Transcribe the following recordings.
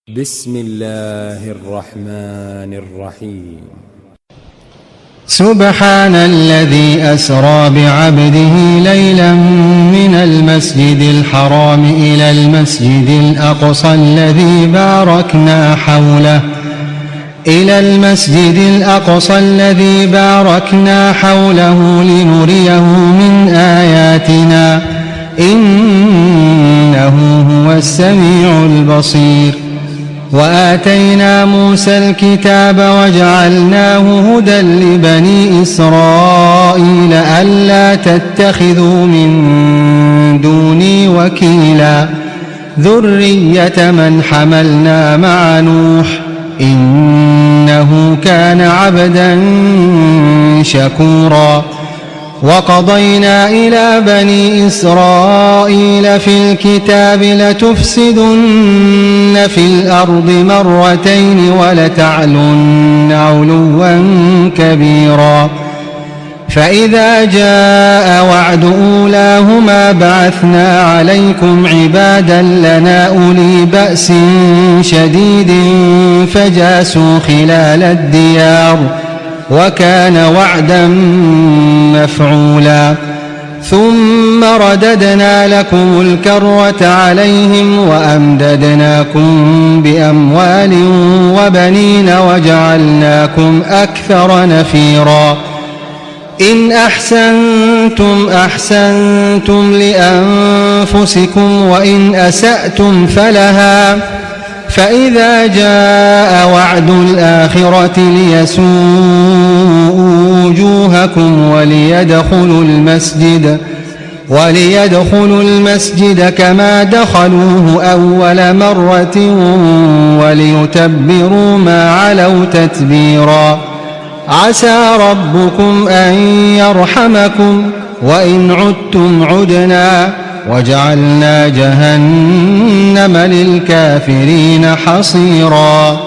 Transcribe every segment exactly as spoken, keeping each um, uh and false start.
بسم الله الرحمن الرحيم. سبحان الذي أسرى بعبده ليلا من المسجد الحرام إلى المسجد الأقصى الذي باركنا حوله إلى المسجد الأقصى الذي باركنا حوله لنريه من آياتنا إنه هو السميع البصير. وآتينا موسى الكتاب وجعلناه هدى لبني إسرائيل ألا تتخذوا من دوني وكيلا ذرية من حملنا مع نوح إنه كان عبدا شكورا. وقضينا إلى بني إسرائيل في الكتاب لتفسدن في الأرض مرتين ولتعلن علوا كبيرا. فإذا جاء وعد أولاهما بعثنا عليكم عبادا لنا أولي بأس شديد فجاسوا خلال الديار وكان وعدا مفعولا. ثم رددنا لكم الكرة عليهم وأمددناكم بأموال وبنين وجعلناكم أكثر نفيرا. إن أحسنتم أحسنتم لأنفسكم وإن أسأتم فلها. فإذا جاء وعد الآخرة ليسوءوا وجوهكم وليدخلوا المسجد وليدخلوا المسجد كما دخلوه أول مرة وليتبروا ما علوا تتبيرا. عسى ربكم أن يرحمكم وإن عدتم عدنا وجعلنا جهنم للكافرين حصيرا.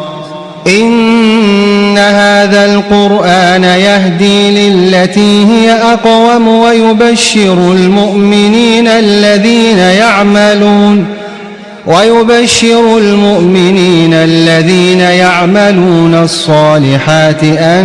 إن هذا القرآن يهدي للتي هي أقوم ويبشر المؤمنين الذين يعملون ويبشر المؤمنين الذين يعملون الصالحات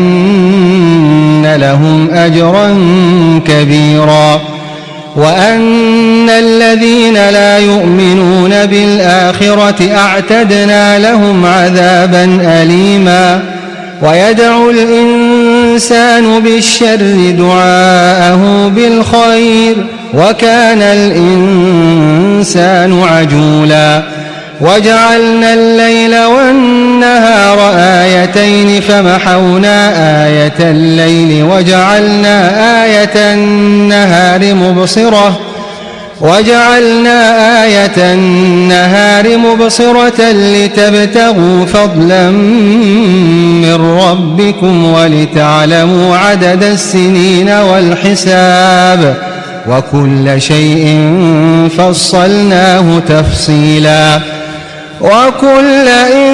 أن لهم أجرا كبيرا وأن الذين لا يؤمنون بالآخرة أعتدنا لهم عذابا أليما. ويدعو الإنسان بالشر دعاءه بالخير وكان الإنسان عجولا. وجعلنا الليل والنهار آيتين فمحونا آية الليل وجعلنا آية النهار مبصرة وجعلنا آية النهار مبصرة لتبتغوا فضلا من ربكم ولتعلموا عدد السنين والحساب وكل شيء فصلناه تفصيلا. وكل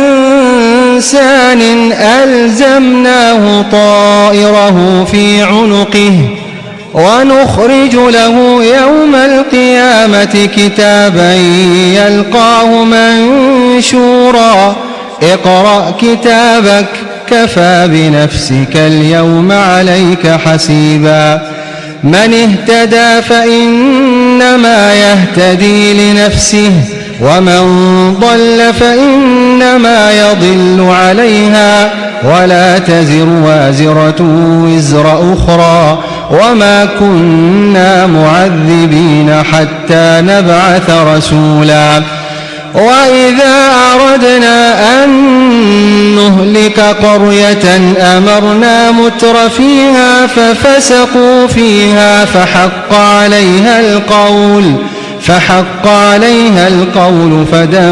إنسان ألزمناه طائره في عنقه ونخرج له يوم القيامة كتابا يلقاه منشورا. اقرأ كتابك كفى بنفسك اليوم عليك حسيبا. من اهتدى فإنما يهتدي لنفسه ومن ضل فإنما يضل عليها ولا تزر وازرة وزر أخرى وما كنا معذبين حتى نبعث رسولا. وإذا أردنا أن نهلك قرية أمرنا متر فيها ففسقوا فيها فحق عليها القول فحق عليها القول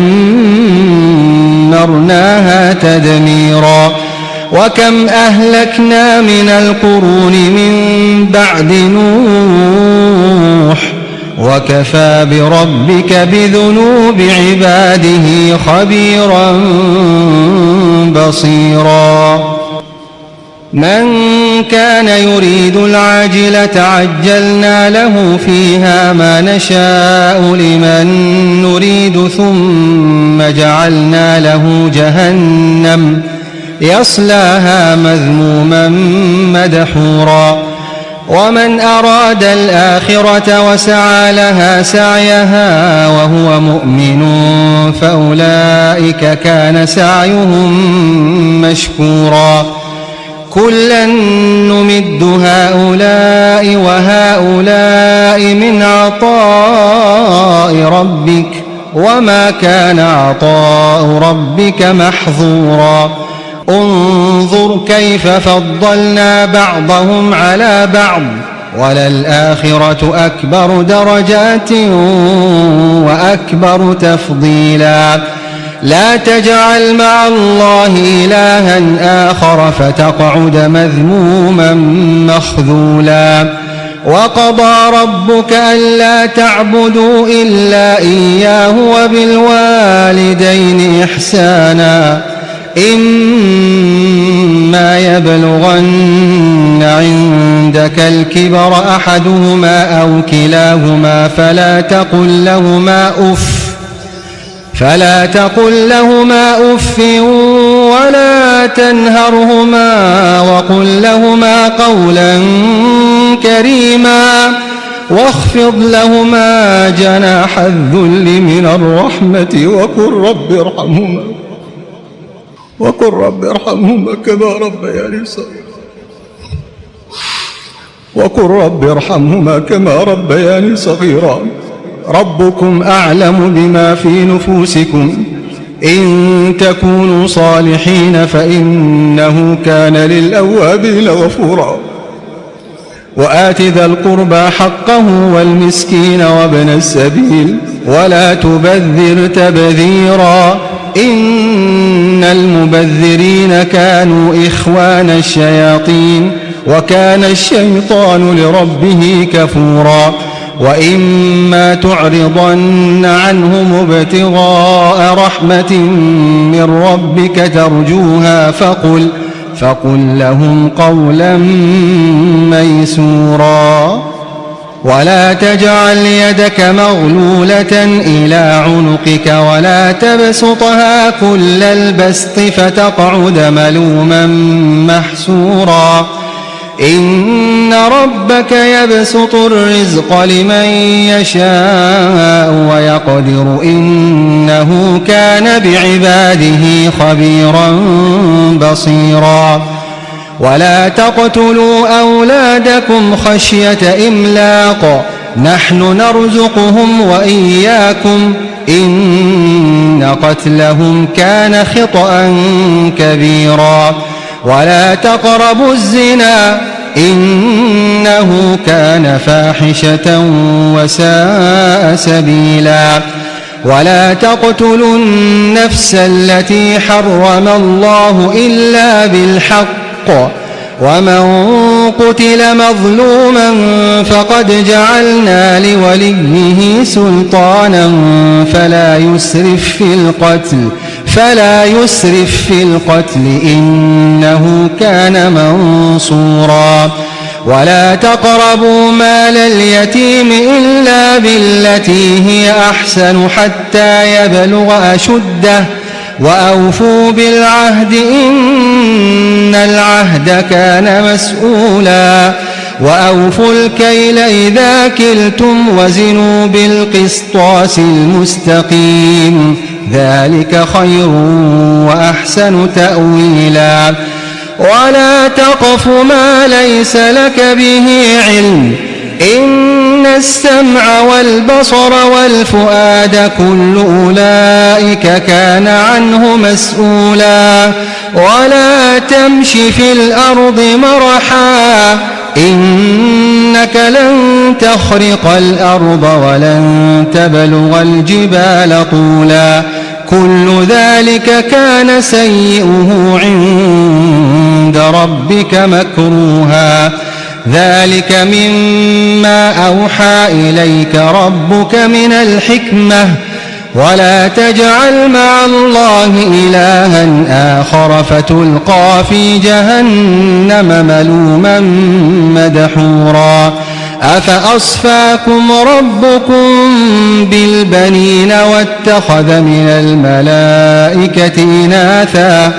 فدمرناها تدميرا. وكم أهلكنا من القرون من بعد نوح وكفى بربك بذنوب عباده خبيرا بصيرا. من كان يريد العاجلة عجلنا له فيها ما نشاء لمن نريد ثم جعلنا له جهنم يصلاها مذموما مدحورا ومن أراد الآخرة وسعى لها سعيها وهو مؤمن فأولئك كان سعيهم مشكورا كلا نمد هؤلاء وهؤلاء من عطاء ربك وما كان عطاء ربك محظورا انظر كيف فضلنا بعضهم على بعض وللآخرة أكبر درجات وأكبر تفضيلا لا تجعل مع الله إلها آخر فتقعد مذموما مخذولا وقضى ربك ألا تعبدوا إلا إياه وبالوالدين إحسانا إما يبلغن عندك الكبر أحدهما أو كلاهما فلا تقل لهما أف فلا تقل لهما أف ولا تنهرهما وقل لهما قولا كريما واخفض لهما جناح الذل من الرحمة وقل رب ارحمهما وقل رب ارحمهما كما ربياني صغيرا وقل رب ارحمهما كما ربياني صغيرا ربكم أعلم بما في نفوسكم إن تكونوا صالحين فإنه كان للأوابين غفورا وآت ذا القربى حقه والمسكين وابن السبيل ولا تبذر تبذيرا إن المبذرين كانوا إخوان الشياطين وكان الشيطان لربه كفورا وإما تعرضن عنهم ابتغاء رحمة من ربك ترجوها فقل فقل لهم قولا ميسورا ولا تجعل يدك مغلولة إلى عنقك ولا تبسطها كل البسط فتقعد ملوما محسورا إن ربك يبسط الرزق لمن يشاء ويقدر إنه كان بعباده خبيرا بصيرا ولا تقتلوا أولادكم خشية إملاق نحن نرزقهم وإياكم إن قتلهم كان خطأ كبيرا ولا تقربوا الزنا إنه كان فاحشة وساء سبيلا ولا تقتلوا النفس التي حرم الله إلا بالحق ومن قتل مظلوما فقد جعلنا لوليه سلطانا فلا يسرف في القتل فلا يسرف في القتل إنه كان منصورا ولا تقربوا مال اليتيم إلا بالتي هي أحسن حتى يبلغ أشده وأوفوا بالعهد إن العهد كان مسؤولا وأوفوا الكيل إذا كلتم وزنوا بالقسطاس المستقيم ذلك خير وأحسن تأويلا ولا تقف ما ليس لك به علم إن السمع والبصر والفؤاد كل أولئك كان عنه مسؤولا ولا تمش في الأرض مرحا إنك لن تخرق الأرض ولن تبلغ الجبال طولا كل ذلك كان سيئه عند ربك مكروها ذلك مما أوحى إليك ربك من الحكمة ولا تجعل مع الله إلها آخر فتلقى في جهنم ملوما مدحورا أفأصفاكم ربكم بالبنين واتخذ من الملائكة إناثا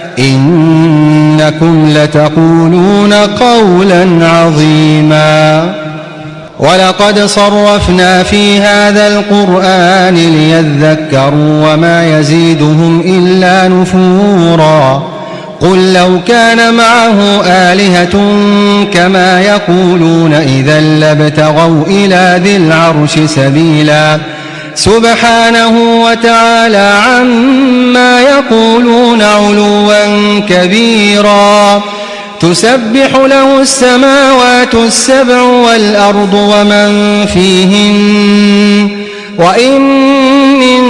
إنكم لتقولون قولا عظيما ولقد صرفنا في هذا القرآن ليذكروا وما يزيدهم إلا نفورا قل لو كان معه آلهة كما يقولون إذا لابتغوا إلى ذي العرش سبيلا سبحانه وتعالى عما يقولون علوا كبيرا تسبح له السماوات السبع والأرض ومن فيهن وإن من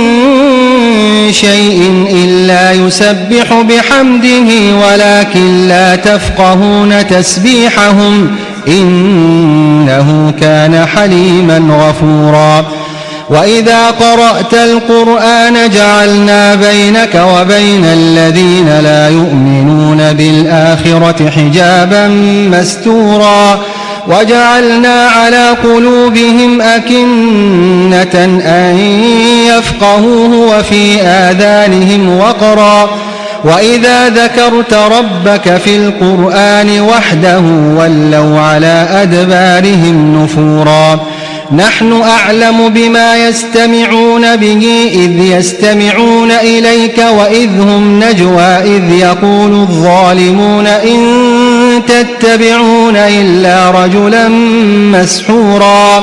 شيء إلا يسبح بحمده ولكن لا تفقهون تسبيحهم إنه كان حليما غفورا وإذا قرأت القرآن جعلنا بينك وبين الذين لا يؤمنون بالآخرة حجابا مستورا وجعلنا على قلوبهم أكنة أن يفقهوه وفي آذانهم وقرا وإذا ذكرت ربك في القرآن وحده ولوا على أدبارهم نفورا نحن أعلم بما يستمعون به إذ يستمعون إليك وإذ هم نجوى إذ يقول الظالمون إن تتبعون إلا رجلا مسحورا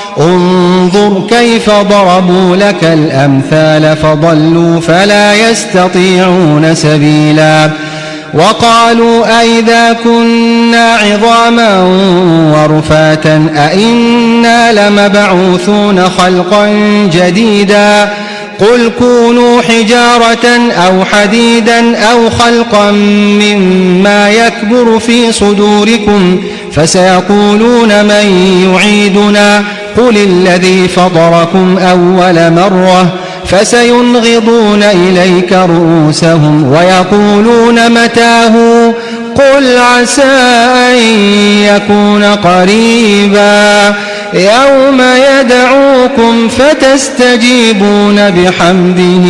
انظر كيف ضربوا لك الأمثال فضلوا فلا يستطيعون سبيلا وقالوا أئذا كنا عظاما ورفاتا أئنا لمبعوثون خلقا جديدا قل كونوا حجارة أو حديدا أو خلقا مما يكبر في صدوركم فسيقولون من يعيدنا قل الذي فطركم أول مرة فسينغضون إليك رؤوسهم ويقولون متاه قل عسى أن يكون قريبا يوم يدعوكم فتستجيبون بحمده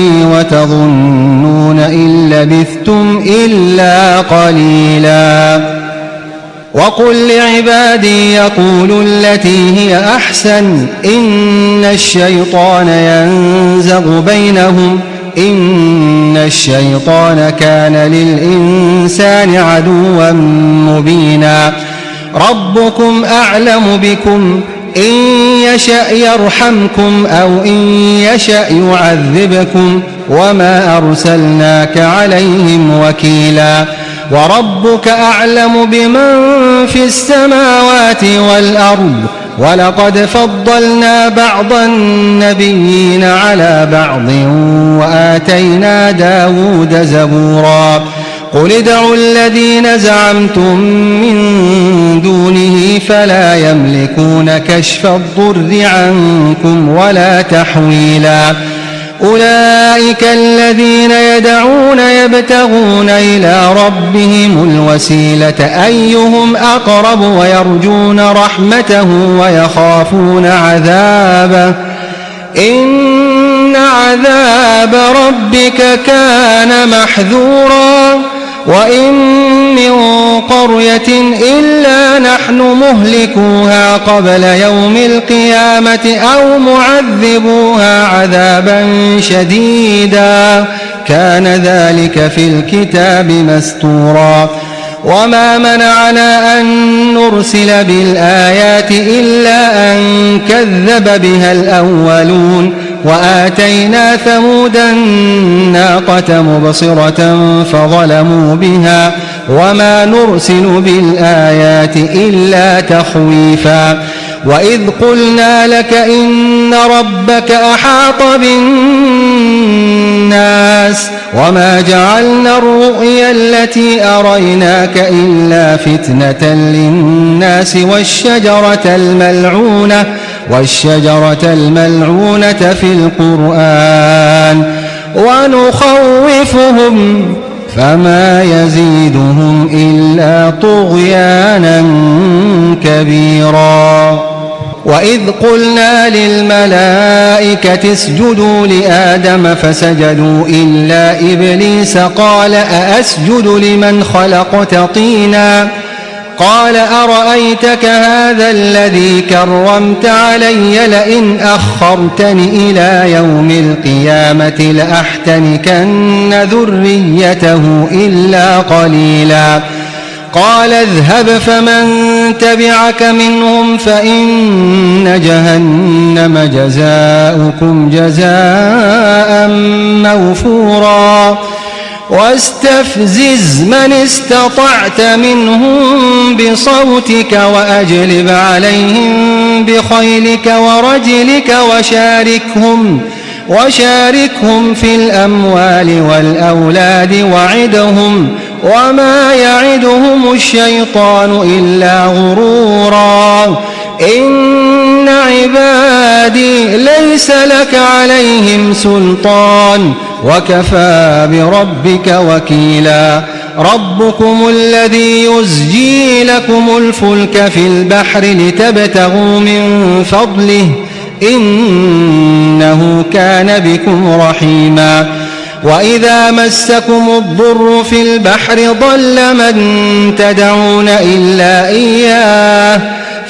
وتظنون إن لبثتم إلا قليلا وقل لعبادي يقولوا التي هي أحسن إن الشيطان ينزغ بينهم إن الشيطان كان للإنسان عدوا مبينا ربكم أعلم بكم إن يشأ يرحمكم أو إن يشأ يعذبكم وما أرسلناك عليهم وكيلا وربك أعلم بمن في السماوات والأرض ولقد فضلنا بعض النبيين على بعض وآتينا داود زبورا قل ادعوا الذين زعمتم من دونه فلا يملكون كشف الضر عنكم ولا تحويلا أولئك الذين يدعون يبتغون إلى ربهم الوسيلة أيهم أقرب ويرجون رحمته ويخافون عذابه إن عذاب ربك كان محذورا وإن من قرية إلا نحن مهلكوها قبل يوم القيامة أو معذبوها عذابا شديدا كان ذلك في الكتاب مستورا وما منعنا أن نرسل بالآيات إلا أن كذب بها الأولون وآتينا ثمود الناقة مبصرة فظلموا بها وما نرسل بالآيات إلا تخويفا وإذ قلنا لك إن ربك أحاط بالناس وما جعلنا الرؤيا التي أريناك إلا فتنة للناس والشجرة الملعونة والشجرة الملعونة في القرآن ونخوفهم فما يزيدهم إلا طغيانا كبيرا. وإذ قلنا للملائكة اسجدوا لآدم فسجدوا إلا إبليس قال أأسجد لمن خلقت طينا قال أرأيتك هذا الذي كرمت علي لئن أخرتني إلى يوم القيامة لأحتنكن ذريته إلا قليلا. قال اذهب فمن تبعك منهم فإن جهنم جزاؤكم جزاء موفورا. واستفزز من استطعت منهم بصوتك وأجلب عليهم بخيلك ورجلك وشاركهم وشاركهم في الأموال والأولاد وعدهم وما يعدهم الشيطان إلا غرورا. إن عبادي ليس لك عليهم سلطان وكفى بربك وكيلا. ربكم الذي يزجي لكم الفلك في البحر لتبتغوا من فضله إنه كان بكم رحيما. وإذا مسكم الضر في البحر ضل من تدعون إلا إياه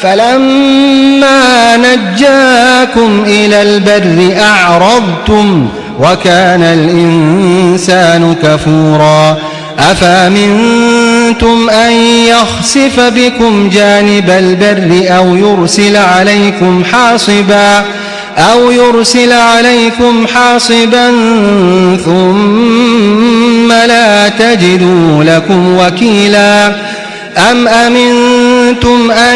فلما نجاكم إلى البر أعرضتم وكان الإنسان كفورا. أفأمنتم أن يخسف بكم جانب البر أو يرسل عليكم حاصبا أو يرسل عليكم حاصبا ثم لا تجدوا لكم وكيلا. أم أمنتم أن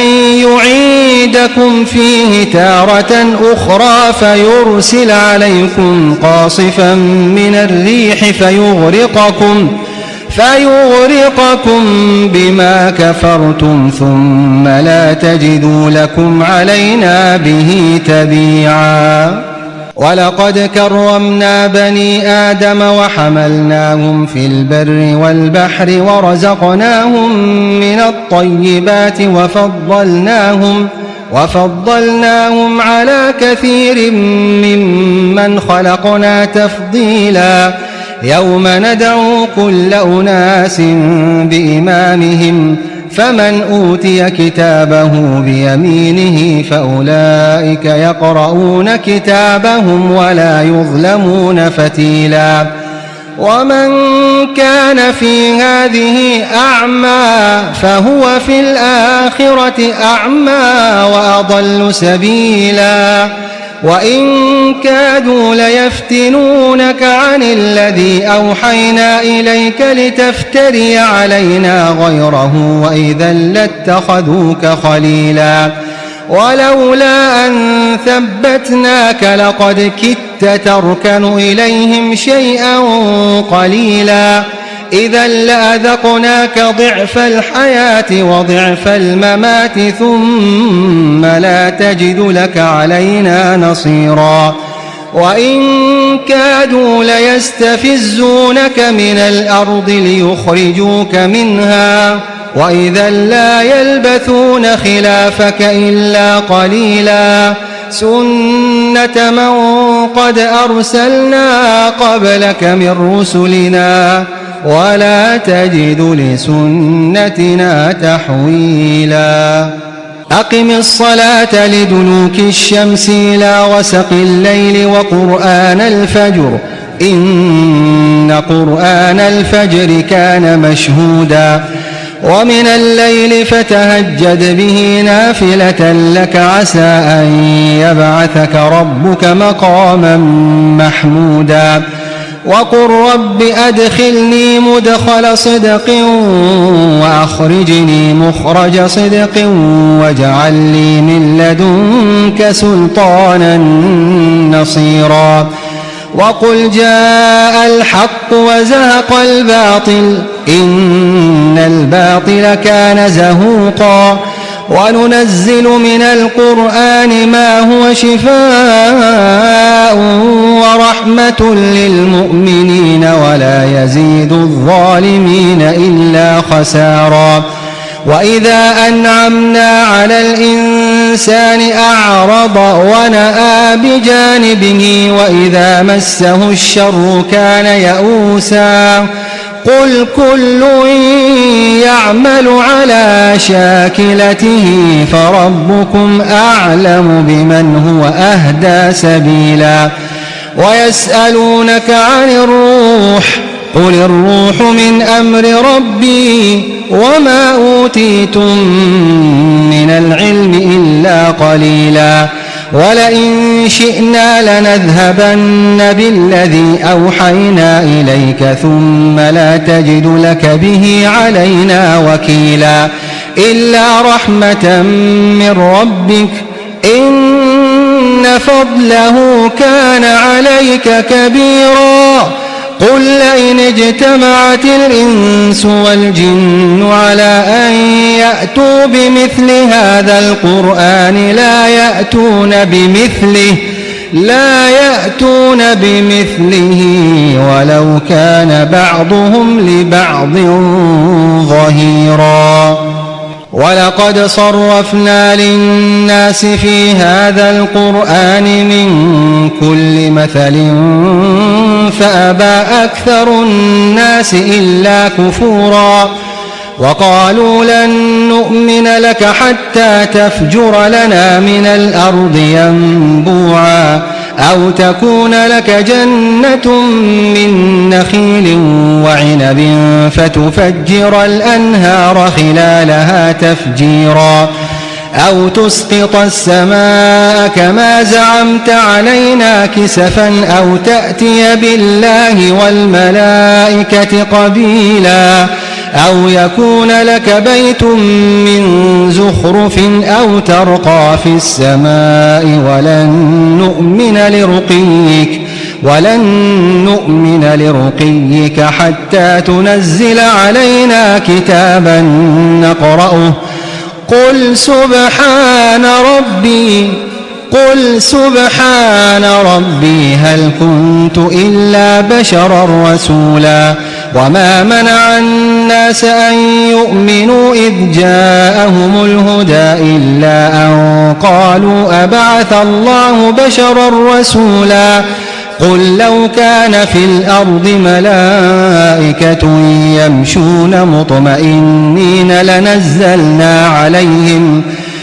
يعيدكم فيه تارة أخرى فيرسل عليكم قاصفا من الريح فيغرقكم فيغرقكم بما كفرتم ثم لا تجدوا لكم علينا به تبيعا. ولقد كرمنا بني آدم وحملناهم في البر والبحر ورزقناهم من الطيبات وفضلناهم وفضلناهم على كثير ممن خلقنا تفضيلا. يوم ندعو كل أناس بإمامهم فمن أوتي كتابه بيمينه فأولئك يقرؤون كتابهم ولا يظلمون فتيلا. ومن كان في هذه أعمى فهو في الآخرة أعمى وأضل سبيلا. وإن كادوا ليفتنونك عن الذي أوحينا إليك لتفتري علينا غيره وإذا لاتخذوك خليلا. ولولا أن ثبتناك لقد كدت تركن إليهم شيئا قليلا. إذا لأذقناك ضعف الحياة وضعف الممات ثم لا تجد لك علينا نصيرا. وإن كادوا ليستفزونك من الأرض ليخرجوك منها وإذا لا يلبثون خلافك إلا قليلا. سنة من قد أرسلنا قبلك من رسلنا ولا تجد لسنتنا تحويلا. أقم الصلاة لدلوك الشمس إلى غسق الليل وقرآن الفجر إن قرآن الفجر كان مشهودا. ومن الليل فتهجد به نافلة لك عسى أن يبعثك ربك مقاما محمودا. وقل رب أدخلني مدخل صدق وأخرجني مخرج صدق واجعل لي من لدنك سلطانا نصيرا. وقل جاء الحق وزهق الباطل إن الباطل كان زهوقا. وننزل من القرآن ما هو شفاء ورحمة للمؤمنين ولا يزيد الظالمين إلا خسارا. وإذا أنعمنا على الإنسان أعرض ونأى بجانبه وإذا مسه الشر كان يئوسا. قل كل يعمل على شاكلته فربكم أعلم بمن هو أهدى سبيلا. ويسألونك عن الروح قل الروح من أمر ربي وما أوتيتم من العلم إلا قليلا. ولئن شئنا لنذهبن بالذي أوحينا إليك ثم لا تجد لك به علينا وكيلا إلا رحمة من ربك إن فضله كان عليك كبيرا. قل لئن اجتمعت الإنس والجن على أن يأتوا بمثل هذا القرآن لا يأتون بمثله لا يأتون بمثله ولو كان بعضهم لبعض ظهيرا. ولقد صرفنا للناس في هذا القرآن من كل مثل فأبى أكثر الناس إلا كفورا. وقالوا لن نؤمن لك حتى تفجر لنا من الأرض ينبوعا أو تكون لك جنة من نخيل وعنب فتفجر الأنهار خلالها تفجيرا أو تسقط السماء كما زعمت علينا كسفا أو تأتي بالله والملائكة قبيلا أو يكون لك بيت من زخرف أو ترقى في السماء ولن نؤمن لرقيك ولن نؤمن لرقيك حتى تنزل علينا كتابا نقرأه قل سبحان ربي قل سبحان ربي هل كنت إلا بشرا رسولا. وما منع الناس أن يؤمنوا إذ جاءهم الهدى إلا أن قالوا أبعث الله بشرا رسولا. قل لو كان في الأرض ملائكة يمشون مطمئنين لنزلنا عليهم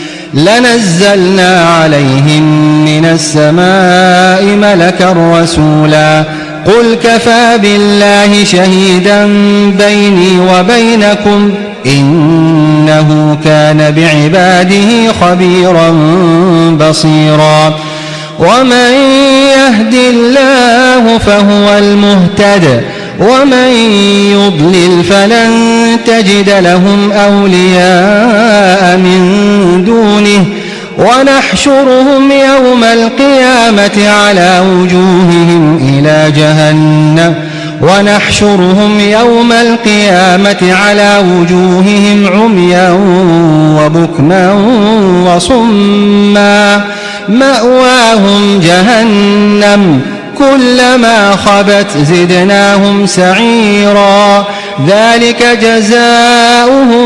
لنزلنا عليهم من السماء ملكا رسولا. قل كفى بالله شهيدا بيني وبينكم إنه كان بعباده خبيرا بصيرا. ومن يهد الله فهو المهتد ومن يضلل فلن تجد لهم أولياء من دونه. ونحشرهم يوم القيامة على وجوههم إلى جهنم ونحشرهم يوم القيامة على وجوههم عميا وبكما وصما مأواهم جهنم كلما خبت زدناهم سعيرا. ذلك جزاؤهم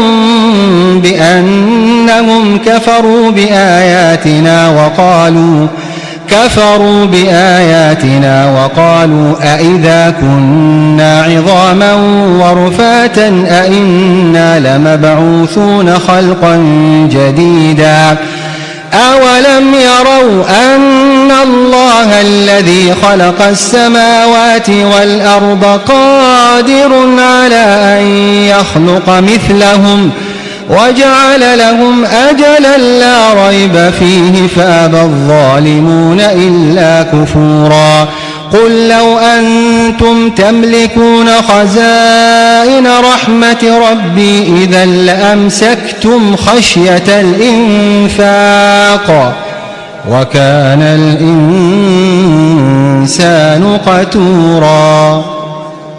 بأنهم كفروا بآياتنا وقالوا كفروا بآياتنا وقالوا أئذا كنا عظاما ورفاتا أئنا لمبعوثون خلقا جديدا. أولم يروا أن الله الذي خلق السماوات والأرض قادر على أن يخلق مثلهم وجعل لهم أجلا لا ريب فيه فأبى الظالمون إلا كفورا. قل لو أنتم تملكون خزائن رحمة ربي إذا لأمسكتم خشية الإنفاق وكان الإنسان قتورا.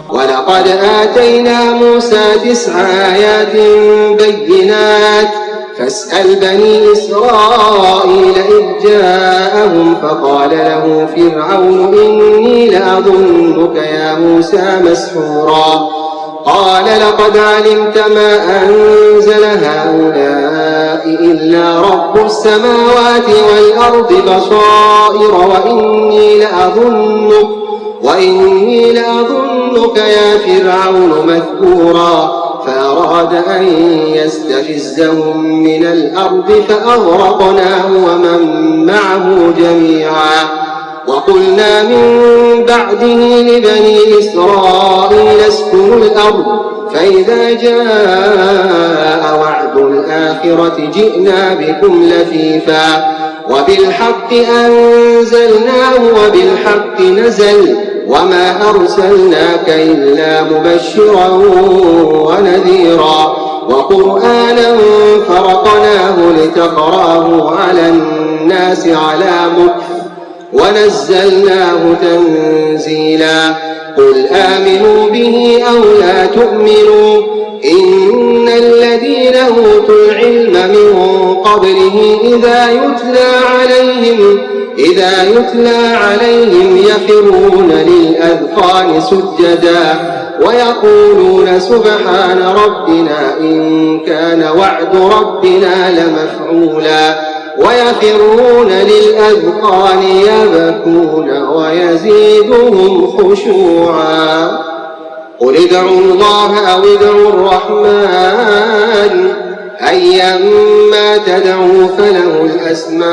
ولقد آتينا موسى تسع آيات بينات فاسأل بني إسرائيل إذ جاءهم فقال له فرعون إني لأظنك يا موسى مسحورا قال لقد علمت ما أنزل هؤلاء إلا رب السماوات والأرض بصائر وإني لأظنك, وإني لأظنك يا فرعون مثبورا فأراد أن يستفزهم من الأرض فأغرقناه ومن معه جميعا وقلنا من بعده لبني إسرائيل اسكنوا الأرض فإذا جاء وعد الآخرة جئنا بكم لفيفا وبالحق أنزلناه وبالحق نزل وما أرسلناك إلا مبشرا ونذيرا وقرآنا فرقناه لتقرأه على الناس على مكث ونزلناه تنزيلا قل آمنوا به أو لا تؤمنوا إن الذين أوتوا العلم من قبله إذا يتلى عليهم إذا يتلى عليهم يخرون للأذقان سجدا ويقولون سبحان ربنا إن كان وعد ربنا لمفعولا ويخرون للأذقان يبكون ويزيدهم خشوعا قل ادعوا الله أو ادعوا الرحمن أيما تدعوا فله الأسماء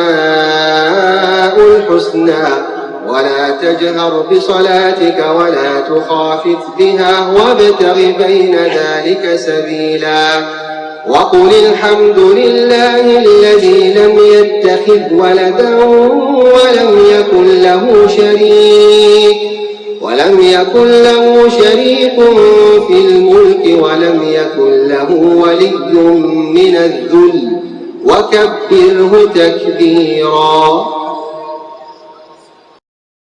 الحسنى ولا تجهر بصلاتك ولا تخافت بها وابتغ بين ذلك سبيلا وقل الحمد لله الذي لم يتخذ ولدا ولم يكن له شريك ولم يكن له شريك في الملك ولم يكن له ولي من الذل وكبره تكبيرا.